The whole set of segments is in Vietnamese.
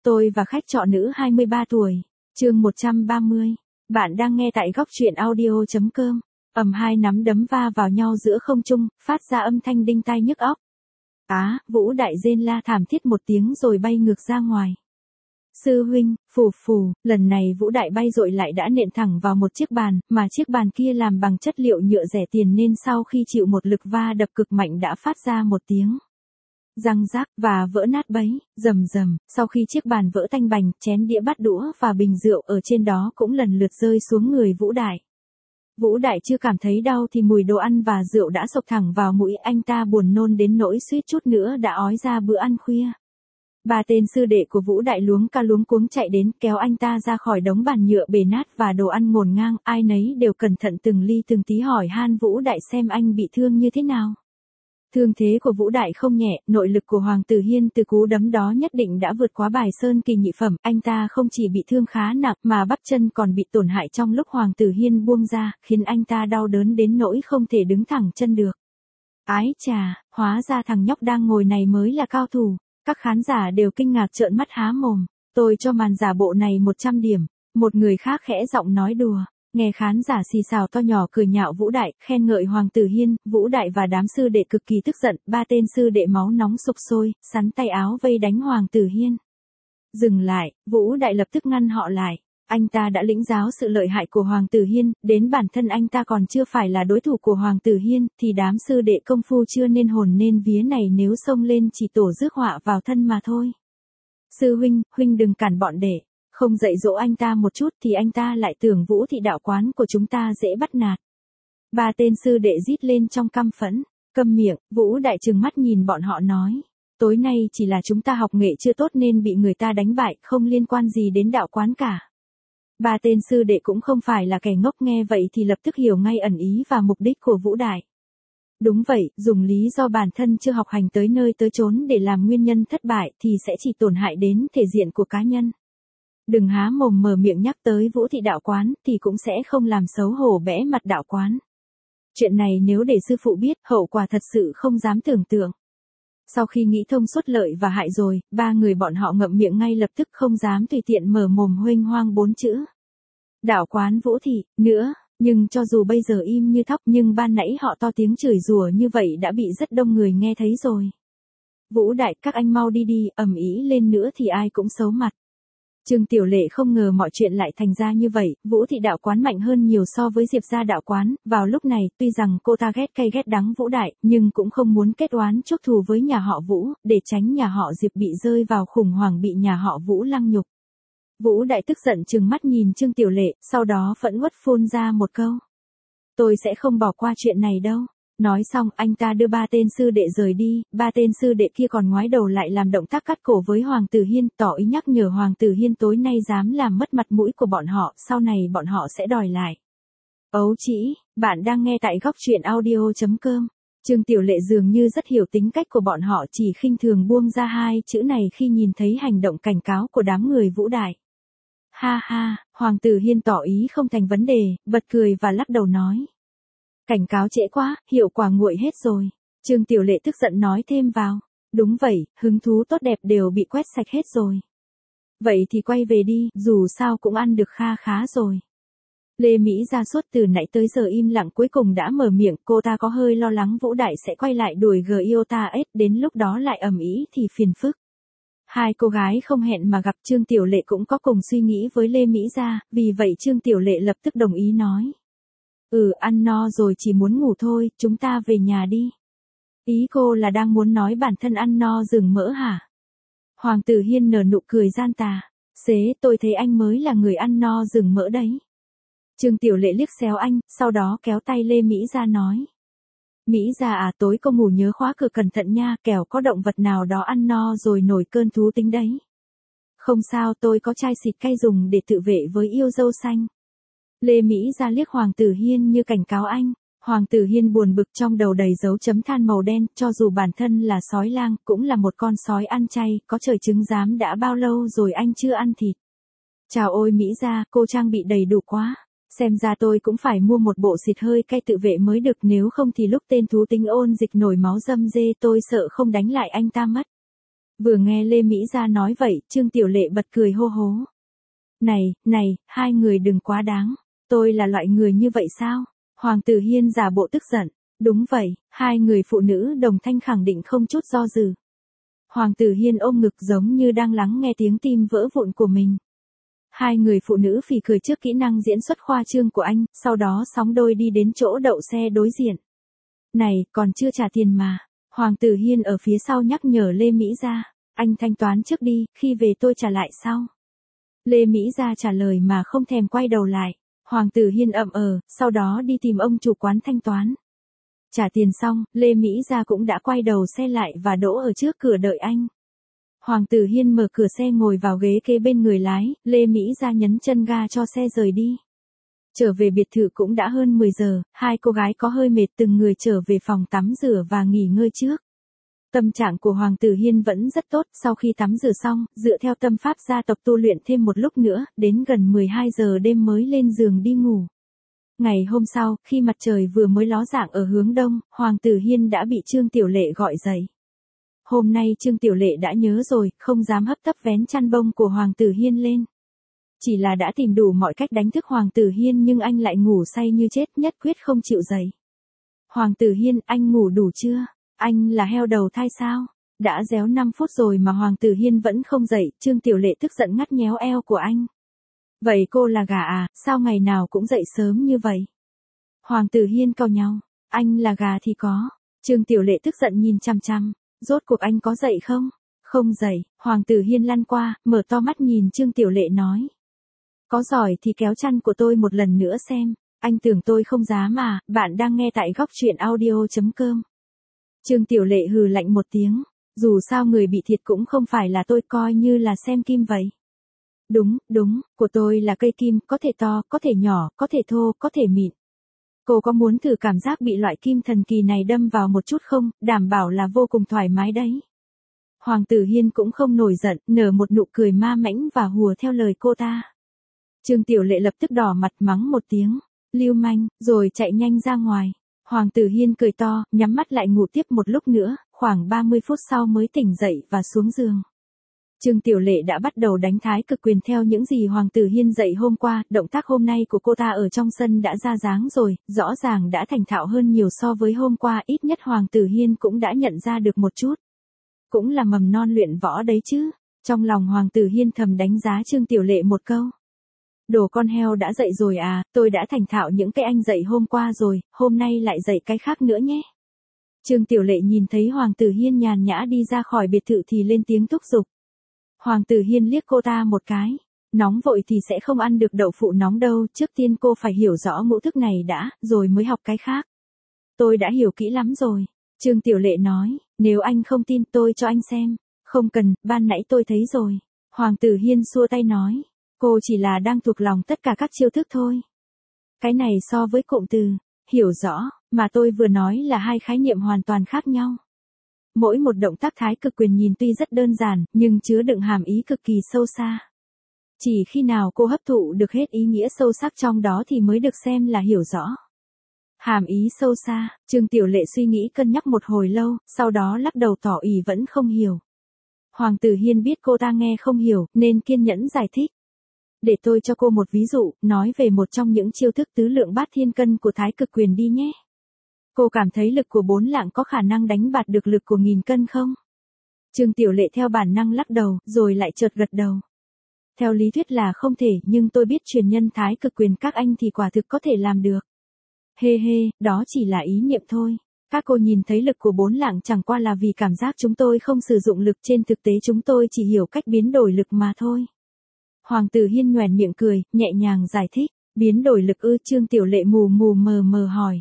Tôi và khách trọ nữ 23 tuổi. Chương 130. Bạn đang nghe tại góc truyện audio.com. Hai nắm đấm va vào nhau giữa không trung, phát ra âm thanh đinh tai nhức óc. Vũ Đại rên la thảm thiết một tiếng rồi bay ngược ra ngoài. Sư huynh, phù phù, lần này Vũ Đại bay dội lại đã nện thẳng vào một chiếc bàn, mà chiếc bàn kia làm bằng chất liệu nhựa rẻ tiền nên sau khi chịu một lực va đập cực mạnh đã phát ra một tiếng răng rác và vỡ nát bấy, rầm rầm. Sau khi chiếc bàn vỡ tanh bành, chén đĩa bát đũa và bình rượu ở trên đó cũng lần lượt rơi xuống người Vũ Đại. Vũ Đại chưa cảm thấy đau thì mùi đồ ăn và rượu đã xộc thẳng vào mũi, anh ta buồn nôn đến nỗi suýt chút nữa đã ói ra bữa ăn khuya. Ba tên sư đệ của Vũ Đại luống ca luống cuống chạy đến kéo anh ta ra khỏi đống bàn nhựa bể nát và đồ ăn ngổn ngang, ai nấy đều cẩn thận từng ly từng tí hỏi han Vũ Đại xem anh bị thương như thế nào. Thương thế của Vũ Đại không nhẹ, nội lực của Hoàng Tử Hiên từ cú đấm đó nhất định đã vượt quá bài sơn kỳ nhị phẩm, anh ta không chỉ bị thương khá nặng mà bắp chân còn bị tổn hại trong lúc Hoàng Tử Hiên buông ra, khiến anh ta đau đớn đến nỗi không thể đứng thẳng chân được. Ái chà, hóa ra thằng nhóc đang ngồi này mới là cao thủ. Các khán giả đều kinh ngạc trợn mắt há mồm. Tôi cho màn giả bộ này 100 điểm. Một người khác khẽ giọng nói đùa. Nghe khán giả xì xào to nhỏ cười nhạo Vũ Đại, khen ngợi Hoàng Tử Hiên. Vũ Đại và đám sư đệ cực kỳ tức giận. Ba tên sư đệ máu nóng sục sôi, sắn tay áo vây đánh Hoàng Tử Hiên. Dừng lại, Vũ Đại lập tức ngăn họ lại. Anh ta đã lĩnh giáo sự lợi hại của Hoàng Tử Hiên, đến bản thân anh ta còn chưa phải là đối thủ của Hoàng Tử Hiên, thì đám sư đệ công phu chưa nên hồn nên vía này nếu xông lên chỉ tổ rước họa vào thân mà thôi. Sư huynh, huynh đừng cản bọn đệ, không dạy dỗ anh ta một chút thì anh ta lại tưởng Vũ thị đạo quán của chúng ta dễ bắt nạt. Ba tên sư đệ rít lên trong căm phẫn, câm miệng. Vũ Đại trừng mắt nhìn bọn họ nói. Tối nay chỉ là chúng ta học nghệ chưa tốt nên bị người ta đánh bại, không liên quan gì đến đạo quán cả. Ba tên sư đệ cũng không phải là kẻ ngốc, nghe vậy thì lập tức hiểu ngay ẩn ý và mục đích của Vũ Đại. Đúng vậy, dùng lý do bản thân chưa học hành tới nơi tới chốn để làm nguyên nhân thất bại thì sẽ chỉ tổn hại đến thể diện của cá nhân. Đừng há mồm mở miệng nhắc tới Vũ thị đạo quán thì cũng sẽ không làm xấu hổ bẽ mặt đạo quán. Chuyện này nếu để sư phụ biết, hậu quả thật sự không dám tưởng tượng. Sau khi nghĩ thông suốt lợi và hại rồi, ba người bọn họ ngậm miệng ngay lập tức, không dám tùy tiện mở mồm huênh hoang 4 chữ. Đạo quán Vũ thị, nữa, nhưng cho dù bây giờ im như thóc nhưng ban nãy họ to tiếng chửi rủa như vậy đã bị rất đông người nghe thấy rồi. Vũ Đại, các anh mau đi đi, ầm ĩ lên nữa thì ai cũng xấu mặt. Trương Tiểu Lệ không ngờ mọi chuyện lại thành ra như vậy, Vũ thị đạo quán mạnh hơn nhiều so với Diệp gia đạo quán, vào lúc này tuy rằng cô ta ghét cay ghét đắng Vũ Đại, nhưng cũng không muốn kết oán chuốc thù với nhà họ Vũ, để tránh nhà họ Diệp bị rơi vào khủng hoảng bị nhà họ Vũ lăng nhục. Vũ Đại tức giận trừng mắt nhìn Trương Tiểu Lệ, sau đó phẫn uất phun ra một câu. Tôi sẽ không bỏ qua chuyện này đâu. Nói xong anh ta đưa ba tên sư đệ rời đi, ba tên sư đệ kia còn ngoái đầu lại làm động tác cắt cổ với Hoàng Tử Hiên, tỏ ý nhắc nhở Hoàng Tử Hiên tối nay dám làm mất mặt mũi của bọn họ, sau này bọn họ sẽ đòi lại. Ấu chỉ, bạn đang nghe tại góc truyện audio.com. Trương Tiểu Lệ dường như rất hiểu tính cách của bọn họ, chỉ khinh thường buông ra hai chữ này khi nhìn thấy hành động cảnh cáo của đám người Vũ Đại. Ha ha, Hoàng Tử Hiên tỏ ý không thành vấn đề, bật cười và lắc đầu nói. Cảnh cáo trễ quá, hiệu quả nguội hết rồi. Trương Tiểu Lệ tức giận nói thêm vào. Đúng vậy, hứng thú tốt đẹp đều bị quét sạch hết rồi. Vậy thì quay về đi, dù sao cũng ăn được kha khá rồi. Lê Mỹ ra suốt từ nãy tới giờ im lặng cuối cùng đã mở miệng, cô ta có hơi lo lắng Vũ Đại sẽ quay lại đuổi Giota S, đến lúc đó lại ầm ĩ thì phiền phức. Hai cô gái không hẹn mà gặp, Trương Tiểu Lệ cũng có cùng suy nghĩ với Lê Mỹ ra, vì vậy Trương Tiểu Lệ lập tức đồng ý nói. Ăn no rồi chỉ muốn ngủ thôi, chúng ta về nhà đi. Ý cô là đang muốn nói bản thân ăn no rừng mỡ hả? Hoàng Tử Hiên nở nụ cười gian tà. Xế, tôi thấy anh mới là người ăn no rừng mỡ đấy. Trương Tiểu Lệ liếc xéo anh, sau đó kéo tay Lê Mỹ ra nói. Mỹ ra tối cô ngủ nhớ khóa cửa cẩn thận nha, kẻo có động vật nào đó ăn no rồi nổi cơn thú tính đấy. Không sao, tôi có chai xịt cay dùng để tự vệ với yêu dâu xanh. Lê Mỹ ra liếc Hoàng Tử Hiên như cảnh cáo anh. Hoàng Tử Hiên buồn bực, trong đầu đầy dấu chấm than màu đen, cho dù bản thân là sói lang, cũng là một con sói ăn chay, có trời chứng giám đã bao lâu rồi anh chưa ăn thịt. Chào ôi Mỹ ra, cô trang bị đầy đủ quá. Xem ra tôi cũng phải mua một bộ xịt hơi cay tự vệ mới được, nếu không thì lúc tên thú tính ôn dịch nổi máu dâm dê tôi sợ không đánh lại anh ta mất. Vừa nghe Lê Mỹ Gia nói vậy, Trương Tiểu Lệ bật cười hô hố. Này, hai người đừng quá đáng. Tôi là loại người như vậy sao? Hoàng Tử Hiên giả bộ tức giận. Đúng vậy, hai người phụ nữ đồng thanh khẳng định không chút do dự. Hoàng Tử Hiên ôm ngực giống như đang lắng nghe tiếng tim vỡ vụn của mình. Hai người phụ nữ phì cười trước kỹ năng diễn xuất khoa trương của anh, sau đó sóng đôi đi đến chỗ đậu xe đối diện. Này, còn chưa trả tiền mà. Hoàng Tử Hiên ở phía sau nhắc nhở Lê Mỹ Gia. Anh thanh toán trước đi, khi về tôi trả lại sau. Lê Mỹ Gia trả lời mà không thèm quay đầu lại. Hoàng Tử Hiên sau đó đi tìm ông chủ quán thanh toán. Trả tiền xong, Lê Mỹ Gia cũng đã quay đầu xe lại và đỗ ở trước cửa đợi anh. Hoàng Tử Hiên mở cửa xe ngồi vào ghế kế bên người lái, Lê Mỹ Gia nhấn chân ga cho xe rời đi. Trở về biệt thự cũng đã hơn 10 giờ, hai cô gái có hơi mệt từng người trở về phòng tắm rửa và nghỉ ngơi trước. Tâm trạng của Hoàng Tử Hiên vẫn rất tốt, sau khi tắm rửa xong, dựa theo tâm pháp gia tộc tu luyện thêm một lúc nữa, đến gần 12 giờ đêm mới lên giường đi ngủ. Ngày hôm sau, khi mặt trời vừa mới ló dạng ở hướng đông, Hoàng Tử Hiên đã bị Trương Tiểu Lệ gọi dậy. Hôm nay Trương Tiểu Lệ đã nhớ rồi, không dám hấp tấp vén chăn bông của Hoàng Tử Hiên lên. Chỉ là đã tìm đủ mọi cách đánh thức Hoàng Tử Hiên nhưng anh lại ngủ say như chết, nhất quyết không chịu dậy. Hoàng Tử Hiên, anh ngủ đủ chưa? Anh là heo đầu thai sao? Đã réo 5 phút rồi mà Hoàng Tử Hiên vẫn không dậy, Trương Tiểu Lệ tức giận ngắt nhéo eo của anh. Vậy cô là gà à, sao ngày nào cũng dậy sớm như vậy? Hoàng Tử Hiên cau nhau, anh là gà thì có. Trương Tiểu Lệ tức giận nhìn chằm chằm, rốt cuộc anh có dậy không? Không dậy, Hoàng Tử Hiên lăn qua, mở to mắt nhìn Trương Tiểu Lệ nói. Có giỏi thì kéo chăn của tôi một lần nữa xem, anh tưởng tôi không dám à, bạn đang nghe tại góc truyện audio.com. Trương Tiểu Lệ hừ lạnh một tiếng, dù sao người bị thiệt cũng không phải là tôi, coi như là xem kim vậy. Đúng, của tôi là cây kim, có thể to, có thể nhỏ, có thể thô, có thể mịn. Cô có muốn thử cảm giác bị loại kim thần kỳ này đâm vào một chút không, đảm bảo là vô cùng thoải mái đấy. Hoàng Tử Hiên cũng không nổi giận, nở một nụ cười ma mãnh và hùa theo lời cô ta. Trương Tiểu Lệ lập tức đỏ mặt mắng một tiếng, lưu manh, rồi chạy nhanh ra ngoài. Hoàng Tử Hiên cười to, nhắm mắt lại ngủ tiếp một lúc nữa, khoảng 30 phút sau mới tỉnh dậy và xuống giường. Trương Tiểu Lệ đã bắt đầu đánh thái cực quyền theo những gì Hoàng Tử Hiên dạy hôm qua, động tác hôm nay của cô ta ở trong sân đã ra dáng rồi, rõ ràng đã thành thạo hơn nhiều so với hôm qua, ít nhất Hoàng Tử Hiên cũng đã nhận ra được một chút. Cũng là mầm non luyện võ đấy chứ. Trong lòng Hoàng Tử Hiên thầm đánh giá Trương Tiểu Lệ một câu. Đồ con heo đã dậy rồi à, tôi đã thành thạo những cái anh dạy hôm qua rồi, hôm nay lại dạy cái khác nữa nhé. Trương Tiểu Lệ nhìn thấy Hoàng Tử Hiên nhàn nhã đi ra khỏi biệt thự thì lên tiếng thúc giục. Hoàng Tử Hiên liếc cô ta một cái. Nóng vội thì sẽ không ăn được đậu phụ nóng đâu, trước tiên cô phải hiểu rõ ngũ thức này đã, rồi mới học cái khác. Tôi đã hiểu kỹ lắm rồi. Trương Tiểu Lệ nói, nếu anh không tin tôi cho anh xem. Không cần, ban nãy tôi thấy rồi. Hoàng Tử Hiên xua tay nói. Cô chỉ là đang thuộc lòng tất cả các chiêu thức thôi. Cái này so với cụm từ, hiểu rõ, mà tôi vừa nói là hai khái niệm hoàn toàn khác nhau. Mỗi một động tác thái cực quyền nhìn tuy rất đơn giản, nhưng chứa đựng hàm ý cực kỳ sâu xa. Chỉ khi nào cô hấp thụ được hết ý nghĩa sâu sắc trong đó thì mới được xem là hiểu rõ. Hàm ý sâu xa, Trương Tiểu Lệ suy nghĩ cân nhắc một hồi lâu, sau đó lắc đầu tỏ ý vẫn không hiểu. Hoàng Tử Hiên biết cô ta nghe không hiểu, nên kiên nhẫn giải thích. Để tôi cho cô một ví dụ, nói về một trong những chiêu thức tứ lượng bát thiên cân của thái cực quyền đi nhé. Cô cảm thấy lực của 4 lạng có khả năng đánh bạt được lực của 1000 cân không? Trương Tiểu Lệ theo bản năng lắc đầu, rồi lại chợt gật đầu. Theo lý thuyết là không thể, nhưng tôi biết truyền nhân thái cực quyền các anh thì quả thực có thể làm được. Hê hê, đó chỉ là ý niệm thôi. Các cô nhìn thấy lực của 4 lạng chẳng qua là vì cảm giác chúng tôi không sử dụng lực, trên thực tế chúng tôi chỉ hiểu cách biến đổi lực mà thôi. Hoàng Tử Hiên nhoẻn miệng cười, nhẹ nhàng giải thích. Biến đổi lực ư? Trương Tiểu Lệ mù mờ hỏi.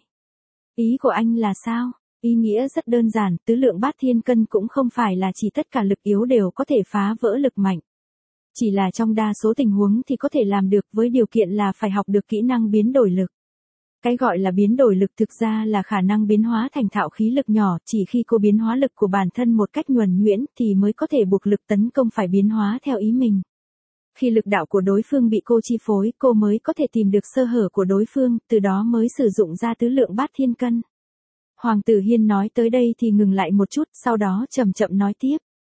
Ý của anh là sao? Ý nghĩa rất đơn giản, tứ lượng bát thiên cân cũng không phải là chỉ tất cả lực yếu đều có thể phá vỡ lực mạnh. Chỉ là trong đa số tình huống thì có thể làm được, với điều kiện là phải học được kỹ năng biến đổi lực. Cái gọi là biến đổi lực thực ra là khả năng biến hóa thành thạo khí lực nhỏ, chỉ khi cô biến hóa lực của bản thân một cách nhuần nhuyễn thì mới có thể buộc lực tấn công phải biến hóa theo ý mình. Khi lực đạo của đối phương bị cô chi phối, cô mới có thể tìm được sơ hở của đối phương, từ đó mới sử dụng ra tứ lượng bát thiên cân. Hoàng Tử Hiên nói tới đây thì ngừng lại một chút, sau đó chậm chậm nói tiếp.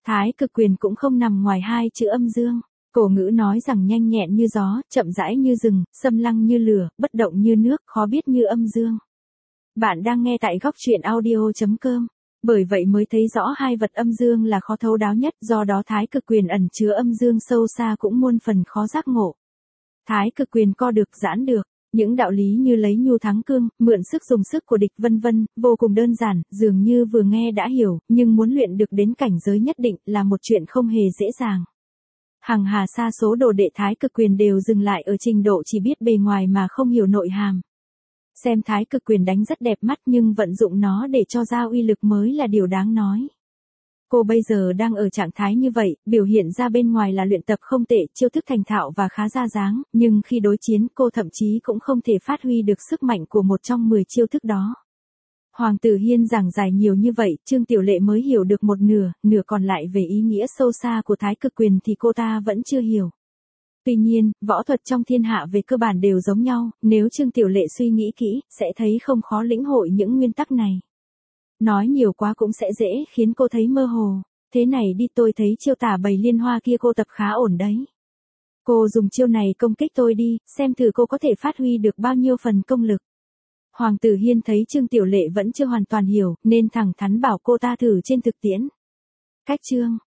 Thái cực quyền cũng không nằm ngoài hai chữ âm dương. Cổ ngữ nói rằng nhanh nhẹn như gió, chậm rãi như rừng, xâm lăng như lửa, bất động như nước, khó biết như âm dương. Bạn đang nghe tại góc truyện audio.com. Bởi vậy mới thấy rõ hai vật âm dương là khó thấu đáo nhất, do đó thái cực quyền ẩn chứa âm dương sâu xa cũng muôn phần khó giác ngộ. Thái cực quyền co được, giãn được. Những đạo lý như lấy nhu thắng cương, mượn sức dùng sức của địch vân vân, vô cùng đơn giản, dường như vừa nghe đã hiểu, nhưng muốn luyện được đến cảnh giới nhất định là một chuyện không hề dễ dàng. Hằng hà sa số đồ đệ thái cực quyền đều dừng lại ở trình độ chỉ biết bề ngoài mà không hiểu nội hàm. Xem thái cực quyền đánh rất đẹp mắt nhưng vận dụng nó để cho ra uy lực mới là điều đáng nói. Cô bây giờ đang ở trạng thái như vậy, biểu hiện ra bên ngoài là luyện tập không tệ, chiêu thức thành thạo và khá ra dáng, nhưng khi đối chiến cô thậm chí cũng không thể phát huy được sức mạnh của một trong 10 chiêu thức đó. Hoàng Tử Hiên giảng giải nhiều như vậy, Trương Tiểu Lệ mới hiểu được một nửa, nửa còn lại về ý nghĩa sâu xa của thái cực quyền thì cô ta vẫn chưa hiểu. Tuy nhiên, võ thuật trong thiên hạ về cơ bản đều giống nhau, nếu Trương Tiểu Lệ suy nghĩ kỹ, sẽ thấy không khó lĩnh hội những nguyên tắc này. Nói nhiều quá cũng sẽ dễ khiến cô thấy mơ hồ. Thế này đi, tôi thấy chiêu tả bầy liên hoa kia cô tập khá ổn đấy. Cô dùng chiêu này công kích tôi đi, xem thử cô có thể phát huy được bao nhiêu phần công lực. Hoàng Tử Hiên thấy Trương Tiểu Lệ vẫn chưa hoàn toàn hiểu, nên thẳng thắn bảo cô ta thử trên thực tiễn. Cách chương.